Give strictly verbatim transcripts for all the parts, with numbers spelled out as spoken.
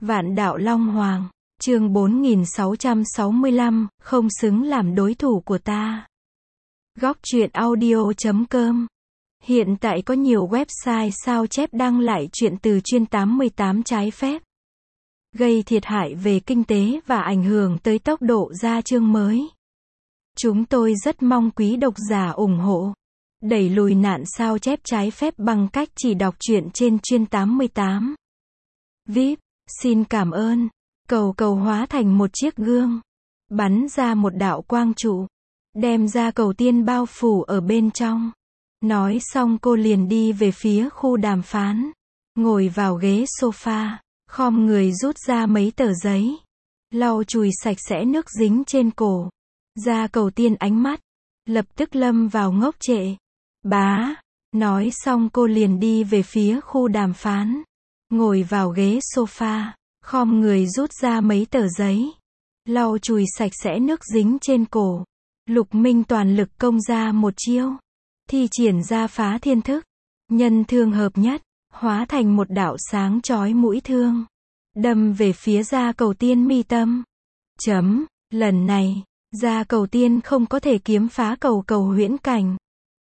Vạn đạo Long Hoàng, chương bốn nghìn sáu trăm sáu mươi lăm, không xứng làm đối thủ của ta. Góc truyện audio chấm com. Hiện tại có nhiều website sao chép đăng lại truyện từ chuyên tám mươi tám trái phép, gây thiệt hại về kinh tế và ảnh hưởng tới tốc độ ra chương mới. Chúng tôi rất mong quý độc giả ủng hộ, đẩy lùi nạn sao chép trái phép bằng cách chỉ đọc truyện trên chuyên tám mươi tám. vê i pê, xin cảm ơn. Cầu cầu hóa thành một chiếc gương, bắn ra một đạo quang trụ, đem ra cầu tiên bao phủ ở bên trong. Nói xong cô liền đi về phía khu đàm phán, ngồi vào ghế sofa, khom người rút ra mấy tờ giấy, lau chùi sạch sẽ nước dính trên cổ. Ra cầu tiên ánh mắt lập tức lâm vào ngốc trệ. Bá, nói xong cô liền đi về phía khu đàm phán, ngồi vào ghế sofa, khom người rút ra mấy tờ giấy, lau chùi sạch sẽ nước dính trên cổ. Lục Minh toàn lực công ra một chiêu, thi triển ra phá thiên thức, nhân thương hợp nhất, hóa thành một đạo sáng chói mũi thương, đâm về phía Gia Cầu Tiên mi tâm. Chấm, lần này, Gia Cầu Tiên không có thể kiếm phá cầu cầu huyễn cảnh.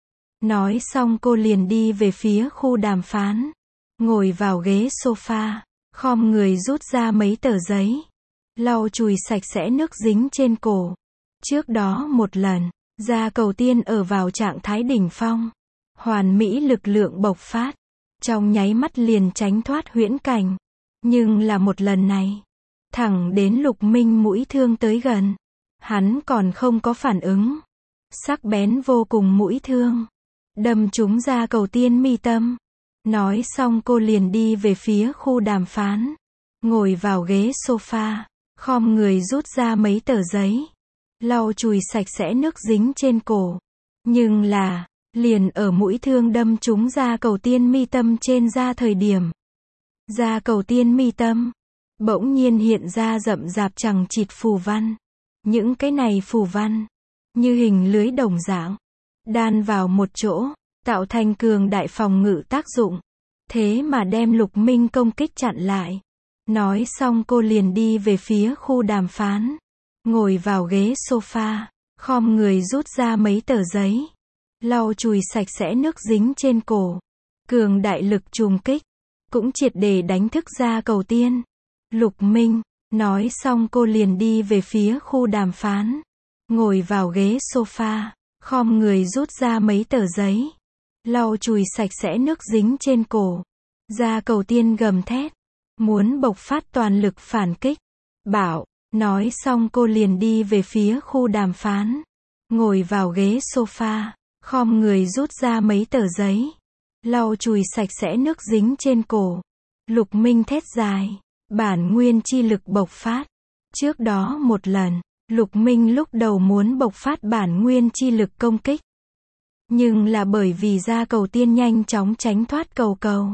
Nói xong cô liền đi về phía khu đàm phán, ngồi vào ghế sofa, khom người rút ra mấy tờ giấy, lau chùi sạch sẽ nước dính trên cổ. Trước đó một lần, Gia Cầu Tiên ở vào trạng thái đỉnh phong, hoàn mỹ lực lượng bộc phát, trong nháy mắt liền tránh thoát huyễn cảnh. Nhưng là một lần này, thẳng đến Lục Minh mũi thương tới gần, hắn còn không có phản ứng. Sắc bén vô cùng mũi thương, đâm trúng Gia Cầu Tiên mi tâm. Nói xong cô liền đi về phía khu đàm phán, ngồi vào ghế sofa, khom người rút ra mấy tờ giấy, lau chùi sạch sẽ nước dính trên cổ. Nhưng là, liền ở mũi thương đâm trúng Gia Cầu Tiên mi tâm trên da thời điểm, Gia Cầu Tiên mi tâm bỗng nhiên hiện ra rậm rạp chằng chịt phù văn. Những cái này phù văn như hình lưới đồng dạng, đan vào một chỗ, tạo thành cường đại phòng ngự tác dụng, thế mà đem Lục Minh công kích chặn lại. Nói xong cô liền đi về phía khu đàm phán, ngồi vào ghế sofa, khom người rút ra mấy tờ giấy, lau chùi sạch sẽ nước dính trên cổ. Cường đại lực trùng kích cũng triệt để đánh thức Gia Cầu Tiên. Lục Minh, nói xong cô liền đi về phía khu đàm phán, ngồi vào ghế sofa, khom người rút ra mấy tờ giấy, lau chùi sạch sẽ nước dính trên cổ. Gia Cầu Tiên gầm thét, muốn bộc phát toàn lực phản kích. Bảo, nói xong cô liền đi về phía khu đàm phán, ngồi vào ghế sofa, khom người rút ra mấy tờ giấy, lau chùi sạch sẽ nước dính trên cổ. Lục Minh thét dài, bản nguyên chi lực bộc phát. Trước đó một lần, Lục Minh lúc đầu muốn bộc phát bản nguyên chi lực công kích, nhưng là bởi vì Gia Cầu Tiên nhanh chóng tránh thoát cầu cầu,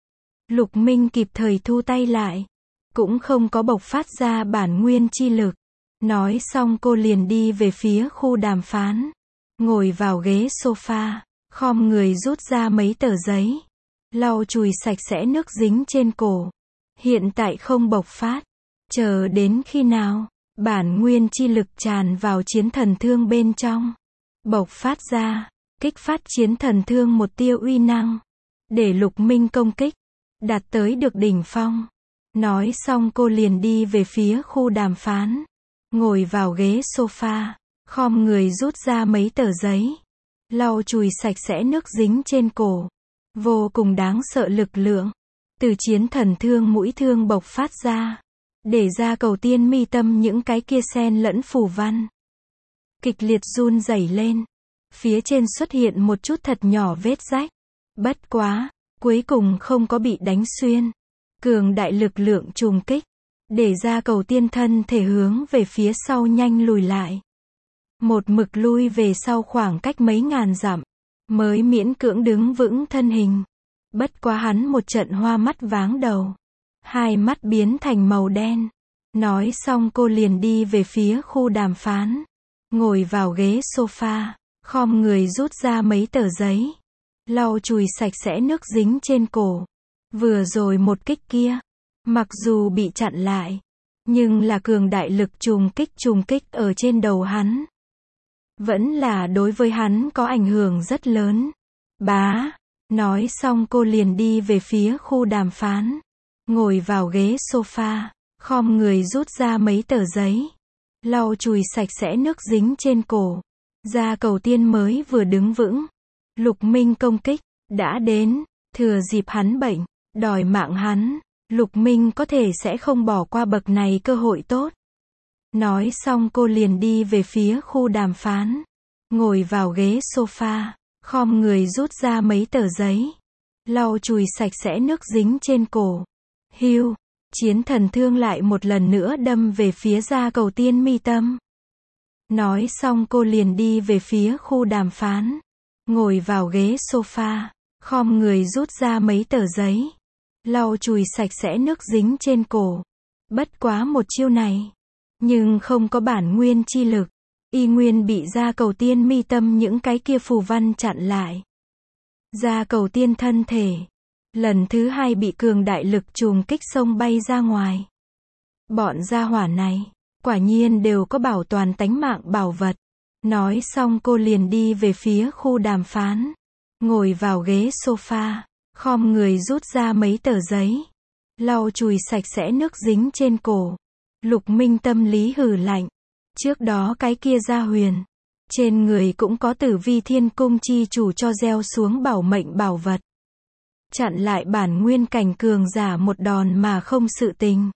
Lục Minh kịp thời thu tay lại, cũng không có bộc phát ra bản nguyên chi lực. Nói xong cô liền đi về phía khu đàm phán, ngồi vào ghế sofa, khom người rút ra mấy tờ giấy, lau chùi sạch sẽ nước dính trên cổ. Hiện tại không bộc phát, chờ đến khi nào bản nguyên chi lực tràn vào chiến thần thương bên trong, bộc phát ra, kích phát chiến thần thương một tia uy năng, để Lục Minh công kích đạt tới được đỉnh phong. Nói xong cô liền đi về phía khu đàm phán, ngồi vào ghế sofa, khom người rút ra mấy tờ giấy, lau chùi sạch sẽ nước dính trên cổ. Vô cùng đáng sợ lực lượng từ chiến thần thương mũi thương bộc phát ra, để Gia Cầu Tiên mi tâm những cái kia xen lẫn phù văn kịch liệt run rẩy lên, phía trên xuất hiện một chút thật nhỏ vết rách. Bất quá, cuối cùng không có bị đánh xuyên. Cường đại lực lượng trùng kích, để Gia Cầu Tiên thân thể hướng về phía sau nhanh lùi lại. Một mực lui về sau khoảng cách mấy ngàn dặm, mới miễn cưỡng đứng vững thân hình. Bất quá hắn một trận hoa mắt váng đầu, hai mắt biến thành màu đen. Nói xong cô liền đi về phía khu đàm phán, ngồi vào ghế sofa, khom người rút ra mấy tờ giấy, lau chùi sạch sẽ nước dính trên cổ. Vừa rồi một kích kia, Mặc dù bị chặn lại, nhưng là cường đại lực trùng kích trùng kích ở trên đầu hắn. Vẫn là đối với hắn có ảnh hưởng rất lớn. Bá, nói xong cô liền đi về phía khu đàm phán. Ngồi vào ghế sofa, khom người rút ra mấy tờ giấy. Lau chùi sạch sẽ nước dính trên cổ. Gia Cầu Tiên mới vừa đứng vững. Lục Minh công kích, đã đến, thừa dịp hắn bệnh, đòi mạng hắn. Lục Minh có thể sẽ không bỏ qua bậc này cơ hội tốt. Nói xong cô liền đi về phía khu đàm phán. Ngồi vào ghế sofa, khom người rút ra mấy tờ giấy. Lau chùi sạch sẽ nước dính trên cổ. Hưu, chiến thần thương lại một lần nữa đâm về phía Gia Cầu Tiên mi tâm. Nói xong cô liền đi về phía khu đàm phán. Ngồi vào ghế sofa, khom người rút ra mấy tờ giấy. Lau chùi sạch sẽ nước dính trên cổ. Bất quá một chiêu này, nhưng không có bản nguyên chi lực. Y nguyên bị Gia Cầu Tiên mi tâm những cái kia phù văn chặn lại. Gia Cầu Tiên thân thể, lần thứ hai bị cường đại lực trùng kích xông bay ra ngoài. Bọn gia hỏa này, quả nhiên đều có bảo toàn tánh mạng bảo vật. Nói xong cô liền đi về phía khu đàm phán. Ngồi vào ghế sofa, khom người rút ra mấy tờ giấy. Lau chùi sạch sẽ nước dính trên cổ. Lục Minh tâm lý hừ lạnh. Trước đó cái kia Gia Huyền, trên người cũng có Tử Vi Thiên Cung chi chủ cho gieo xuống bảo mệnh bảo vật. Chặn lại bản nguyên cảnh cường giả một đòn mà không sự tình.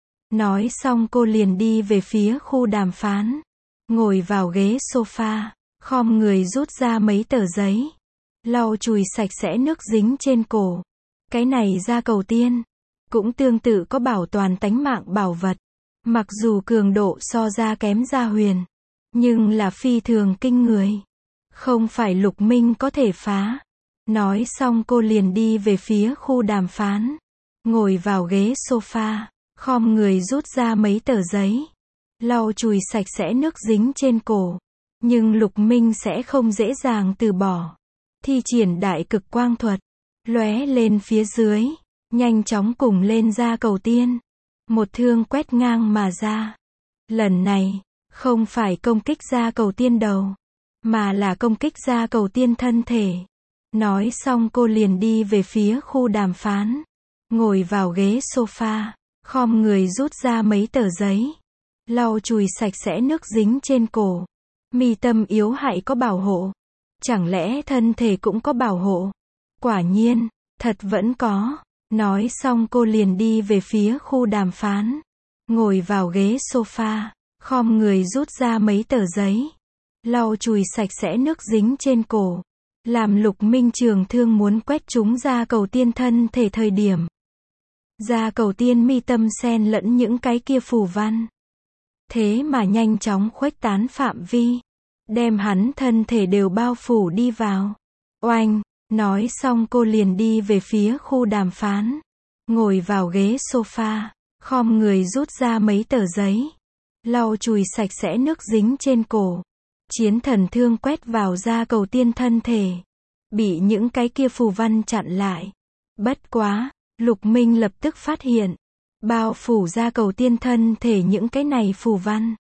Nói xong cô liền đi về phía khu đàm phán. Ngồi vào ghế sofa, khom người rút ra mấy tờ giấy. Lau chùi sạch sẽ nước dính trên cổ. Cái này Gia Cầu Tiên, cũng tương tự có bảo toàn tánh mạng bảo vật. Mặc dù cường độ so ra kém Gia Huyền, nhưng là phi thường kinh người. Không phải Lục Minh có thể phá. Nói xong cô liền đi về phía khu đàm phán. Ngồi vào ghế sofa, khom người rút ra mấy tờ giấy. Lau chùi sạch sẽ nước dính trên cổ. Nhưng Lục Minh sẽ không dễ dàng từ bỏ. Thi triển đại cực quang thuật, lóe lên phía dưới, nhanh chóng cùng lên Gia Cầu Tiên. Một thương quét ngang mà ra. Lần này, không phải công kích Gia Cầu Tiên đầu, mà là công kích Gia Cầu Tiên thân thể. Nói xong cô liền đi về phía khu đàm phán. Ngồi vào ghế sofa, khom người rút ra mấy tờ giấy. Lau chùi sạch sẽ nước dính trên cổ. Mi tâm yếu hại có bảo hộ. Chẳng lẽ thân thể cũng có bảo hộ? Quả nhiên, thật vẫn có. Nói xong cô liền đi về phía khu đàm phán. Ngồi vào ghế sofa, khom người rút ra mấy tờ giấy. Lau chùi sạch sẽ nước dính trên cổ. Làm Lục Minh trường thương muốn quét chúng Gia Cầu Tiên thân thể thời điểm. Gia Cầu Tiên mi tâm xen lẫn những cái kia phù văn. Thế mà nhanh chóng khuếch tán phạm vi. Đem hắn thân thể đều bao phủ đi vào. Oanh! Nói xong cô liền đi về phía khu đàm phán. Ngồi vào ghế sofa, khom người rút ra mấy tờ giấy. Lau chùi sạch sẽ nước dính trên cổ. Chiến thần thương quét vào Gia Cầu Tiên thân thể. Bị những cái kia phù văn chặn lại. Bất quá, Lục Minh lập tức phát hiện. Bao phủ Gia Cầu Tiên thân thể những cái này phù văn.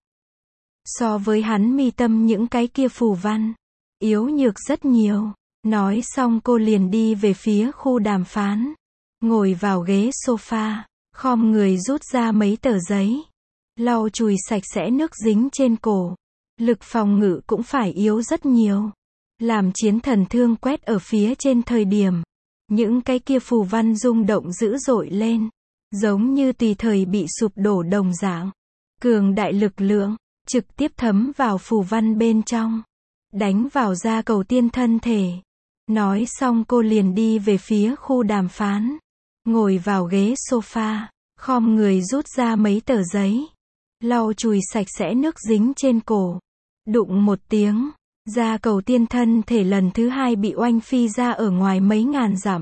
So với hắn mi tâm những cái kia phù văn, yếu nhược rất nhiều. Nói xong cô liền đi về phía khu đàm phán. Ngồi vào ghế sofa, khom người rút ra mấy tờ giấy. Lau chùi sạch sẽ nước dính trên cổ. Lực phòng ngự cũng phải yếu rất nhiều. Làm chiến thần thương quét ở phía trên thời điểm. Những cái kia phù văn rung động dữ dội lên. Giống như tùy thời bị sụp đổ đồng dạng. Cường đại lực lượng, trực tiếp thấm vào phù văn bên trong. Đánh vào Gia Cầu Tiên thân thể. Nói xong cô liền đi về phía khu đàm phán. Ngồi vào ghế sofa, khom người rút ra mấy tờ giấy. Lau chùi sạch sẽ nước dính trên cổ. Đụng một tiếng, Gia Cầu Tiên thân thể lần thứ hai bị oanh phi ra ở ngoài mấy ngàn dặm.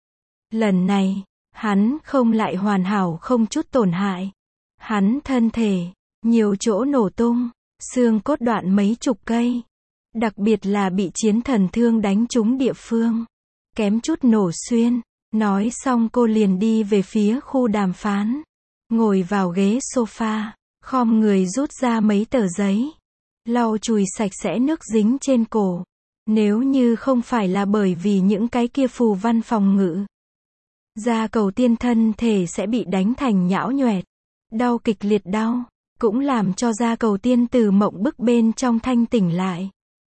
Lần này, hắn không lại hoàn hảo không chút tổn hại. Hắn thân thể, nhiều chỗ nổ tung, xương cốt đoạn mấy chục cây. Đặc biệt là bị chiến thần thương đánh trúng địa phương. Kém chút nổ xuyên. Nói xong cô liền đi về phía khu đàm phán. Ngồi vào ghế sofa, khom người rút ra mấy tờ giấy. Lau chùi sạch sẽ nước dính trên cổ. Nếu như không phải là bởi vì những cái kia phù văn phòng ngự, Gia Cầu Tiên thân thể sẽ bị đánh thành nhão nhoẹt. Đau kịch liệt đau, cũng làm cho Gia Cầu Tiên từ mộng bức bên trong thanh tỉnh lại.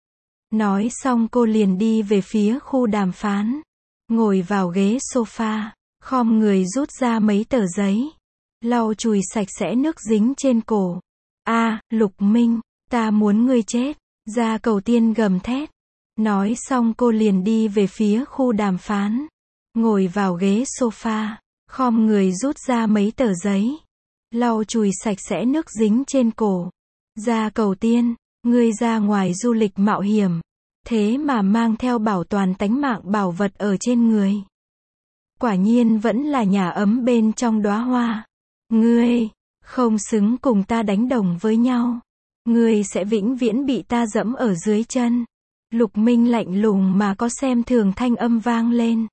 Nói xong cô liền đi về phía khu đàm phán. Ngồi vào ghế sofa, khom người rút ra mấy tờ giấy. Lau chùi sạch sẽ nước dính trên cổ. A, Lục Minh, ta muốn ngươi chết. Gia Cầu Tiên gầm thét. Nói xong cô liền đi về phía khu đàm phán. Ngồi vào ghế sofa, khom người rút ra mấy tờ giấy. Lau chùi sạch sẽ nước dính trên cổ. Gia Cầu Tiên, ngươi ra ngoài du lịch mạo hiểm. Thế mà mang theo bảo toàn tánh mạng bảo vật ở trên người. Quả nhiên vẫn là nhà ấm bên trong đóa hoa. Ngươi, không xứng cùng ta đánh đồng với nhau. Ngươi sẽ vĩnh viễn bị ta dẫm ở dưới chân. Lục Minh lạnh lùng mà có xem thường thanh âm vang lên.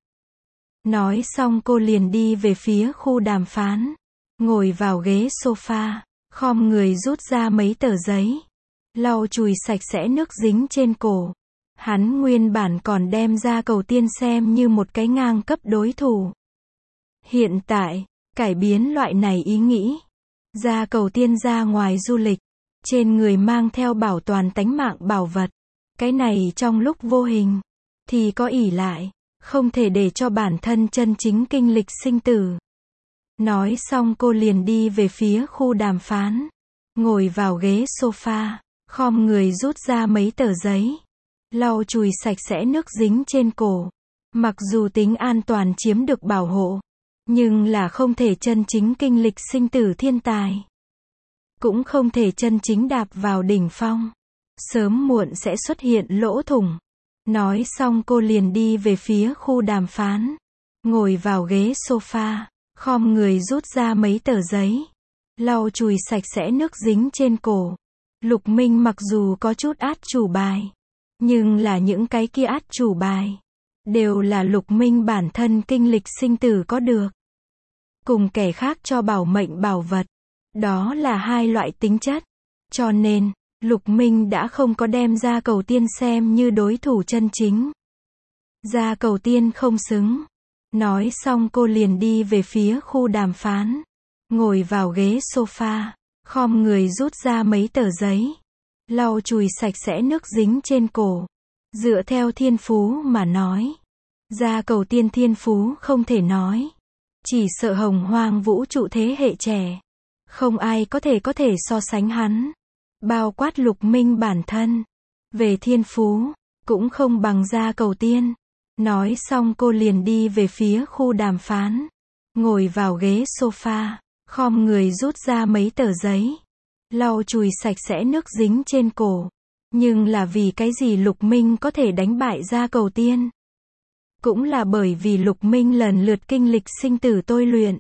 Nói xong cô liền đi về phía khu đàm phán. Ngồi vào ghế sofa, khom người rút ra mấy tờ giấy. Lau chùi sạch sẽ nước dính trên cổ. Hắn nguyên bản còn đem Gia Cầu Tiên xem như một cái ngang cấp đối thủ. Hiện tại, cải biến loại này ý nghĩ. Gia Cầu Tiên ra ngoài du lịch, trên người mang theo bảo toàn tánh mạng bảo vật. Cái này trong lúc vô hình, thì có ỷ lại, không thể để cho bản thân chân chính kinh lịch sinh tử. Nói xong cô liền đi về phía khu đàm phán. Ngồi vào ghế sofa, khom người rút ra mấy tờ giấy. Lau chùi sạch sẽ nước dính trên cổ. Mặc dù tính an toàn chiếm được bảo hộ, nhưng là không thể chân chính kinh lịch sinh tử thiên tài. Cũng không thể chân chính đạp vào đỉnh phong. Sớm muộn sẽ xuất hiện lỗ thủng. Nói xong cô liền đi về phía khu đàm phán. Ngồi vào ghế sofa, khom người rút ra mấy tờ giấy. Lau chùi sạch sẽ nước dính trên cổ. Lục Minh mặc dù có chút át chủ bài, nhưng là những cái kia át chủ bài đều là Lục Minh bản thân kinh lịch sinh tử có được. Cùng kẻ khác cho bảo mệnh bảo vật. Đó là hai loại tính chất. Cho nên, Lục Minh đã không có đem Gia Cầu Tiên xem như đối thủ chân chính. Gia Cầu Tiên không xứng. Nói xong cô liền đi về phía khu đàm phán. Ngồi vào ghế sofa, khom người rút ra mấy tờ giấy. Lau chùi sạch sẽ nước dính trên cổ. Dựa theo thiên phú mà nói, Gia Cầu Tiên thiên phú không thể nói. Chỉ sợ hồng hoang vũ trụ thế hệ trẻ, không ai có thể có thể so sánh hắn. Bao quát Lục Minh bản thân. Về thiên phú, cũng không bằng Gia Cầu Tiên. Nói xong cô liền đi về phía khu đàm phán. Ngồi vào ghế sofa, khom người rút ra mấy tờ giấy. Lau chùi sạch sẽ nước dính trên cổ. Nhưng là vì cái gì Lục Minh có thể đánh bại Gia Cầu Tiên? Cũng là bởi vì Lục Minh lần lượt kinh lịch sinh tử tôi luyện.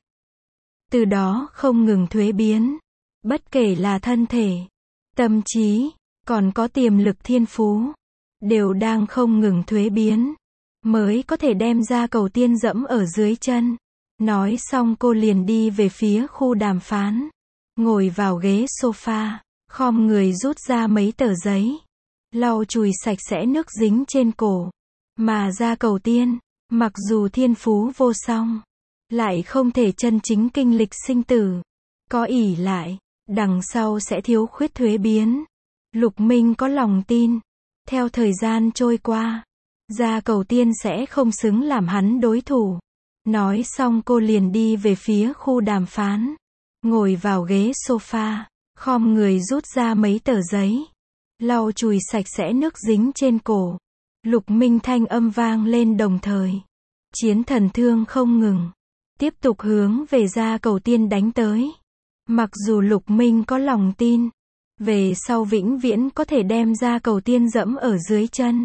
Từ đó không ngừng thuế biến. Bất kể là thân thể, tâm trí, còn có tiềm lực thiên phú, đều đang không ngừng thuế biến, mới có thể đem Gia Cầu Tiên dẫm ở dưới chân. Nói xong cô liền đi về phía khu đàm phán. Ngồi vào ghế sofa, khom người rút ra mấy tờ giấy. Lau chùi sạch sẽ nước dính trên cổ. Mà Gia Cầu Tiên, mặc dù thiên phú vô song, lại không thể chân chính kinh lịch sinh tử. Có ỷ lại, đằng sau sẽ thiếu khuyết thuế biến. Lục Minh có lòng tin. Theo thời gian trôi qua, Gia Cầu Tiên sẽ không xứng làm hắn đối thủ. Nói xong cô liền đi về phía khu đàm phán. Ngồi vào ghế sofa, khom người rút ra mấy tờ giấy. Lau chùi sạch sẽ nước dính trên cổ. Lục Minh thanh âm vang lên đồng thời. Chiến thần thương không ngừng. Tiếp tục hướng về Gia Cầu Tiên đánh tới. Mặc dù Lục Minh có lòng tin, về sau vĩnh viễn có thể đem Gia Cầu Tiên dẫm ở dưới chân.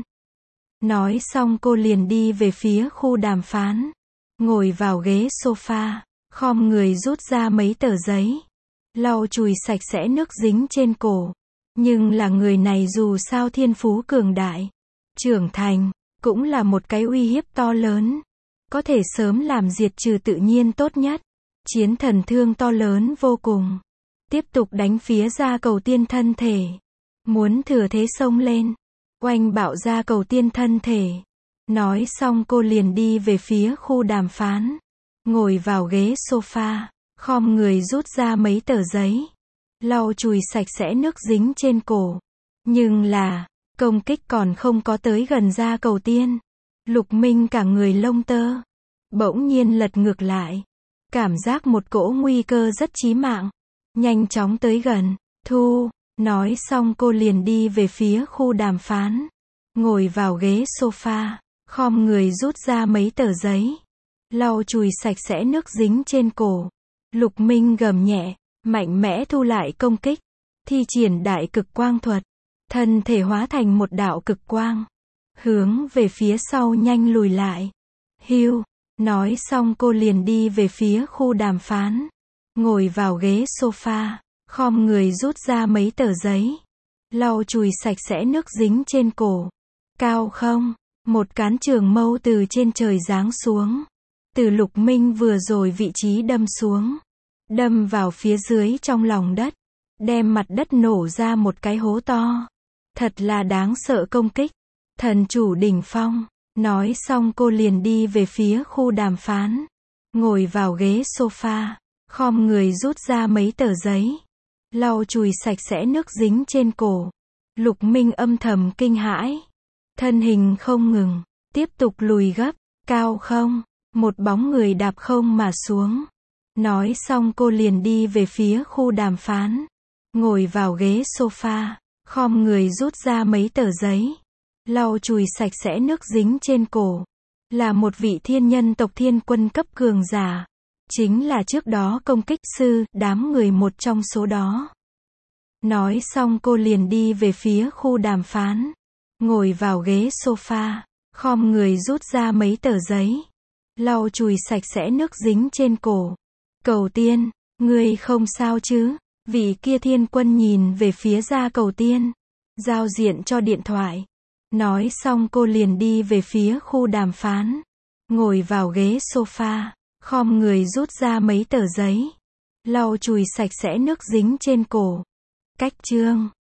Nói xong cô liền đi về phía khu đàm phán. Ngồi vào ghế sofa, khom người rút ra mấy tờ giấy. Lau chùi sạch sẽ nước dính trên cổ. Nhưng là người này dù sao thiên phú cường đại, trưởng thành, cũng là một cái uy hiếp to lớn. có thể sớm làm diệt trừ tự nhiên tốt nhất. Chiến thần thương to lớn vô cùng. Tiếp tục đánh phía Gia Cầu Tiên thân thể. Muốn thừa thế xông lên. Oanh bạo Gia Cầu Tiên thân thể. Nói xong cô liền đi về phía khu đàm phán. Ngồi vào ghế sofa. Khom người rút ra mấy tờ giấy. Lau chùi sạch sẽ nước dính trên cổ. Nhưng là, công kích còn không có tới gần Gia Cầu Tiên. Lục Minh cả người lông tơ. Bỗng nhiên lật ngược lại. Cảm giác một cỗ nguy cơ rất chí mạng. Nhanh chóng tới gần. Thu. Nói xong cô liền đi về phía khu đàm phán. Ngồi vào ghế sofa. Khom người rút ra mấy tờ giấy. Lau chùi sạch sẽ nước dính trên cổ. Lục Minh gầm nhẹ. Mạnh mẽ thu lại công kích. Thi triển đại cực quang thuật. Thân thể hóa thành một đạo cực quang. Hướng về phía sau nhanh lùi lại. Hưu. Nói xong cô liền đi về phía khu đàm phán. Ngồi vào ghế sofa. Khom người rút ra mấy tờ giấy. Lau chùi sạch sẽ nước dính trên cổ. Cao không? Một cán trường mâu từ trên trời giáng xuống. Từ Lục Minh vừa rồi vị trí đâm xuống. Đâm vào phía dưới trong lòng đất. Đem mặt đất nổ ra một cái hố to. Thật là đáng sợ công kích. Thần chủ đỉnh phong. Nói xong cô liền đi về phía khu đàm phán. Ngồi vào ghế sofa. Khom người rút ra mấy tờ giấy. Lau chùi sạch sẽ nước dính trên cổ. Lục Minh âm thầm kinh hãi. Thân hình không ngừng. Tiếp tục lùi gấp. Cao không? Một bóng người đạp không mà xuống. Nói xong cô liền đi về phía khu đàm phán. Ngồi vào ghế sofa. Khom người rút ra mấy tờ giấy. Lau chùi sạch sẽ nước dính trên cổ. Là một vị thiên nhân tộc thiên quân cấp cường giả. Chính là trước đó công kích sư, đám người một trong số đó. Nói xong cô liền đi về phía khu đàm phán. Ngồi vào ghế sofa. Khom người rút ra mấy tờ giấy. Lau chùi sạch sẽ nước dính trên cổ. Cầu Tiên, ngươi không sao chứ? Vị kia thiên quân nhìn về phía Gia Cầu Tiên. Giao diện cho điện thoại. Nói xong cô liền đi về phía khu đàm phán. Ngồi vào ghế sofa. Khom người rút ra mấy tờ giấy. Lau chùi sạch sẽ nước dính trên cổ. Cách chương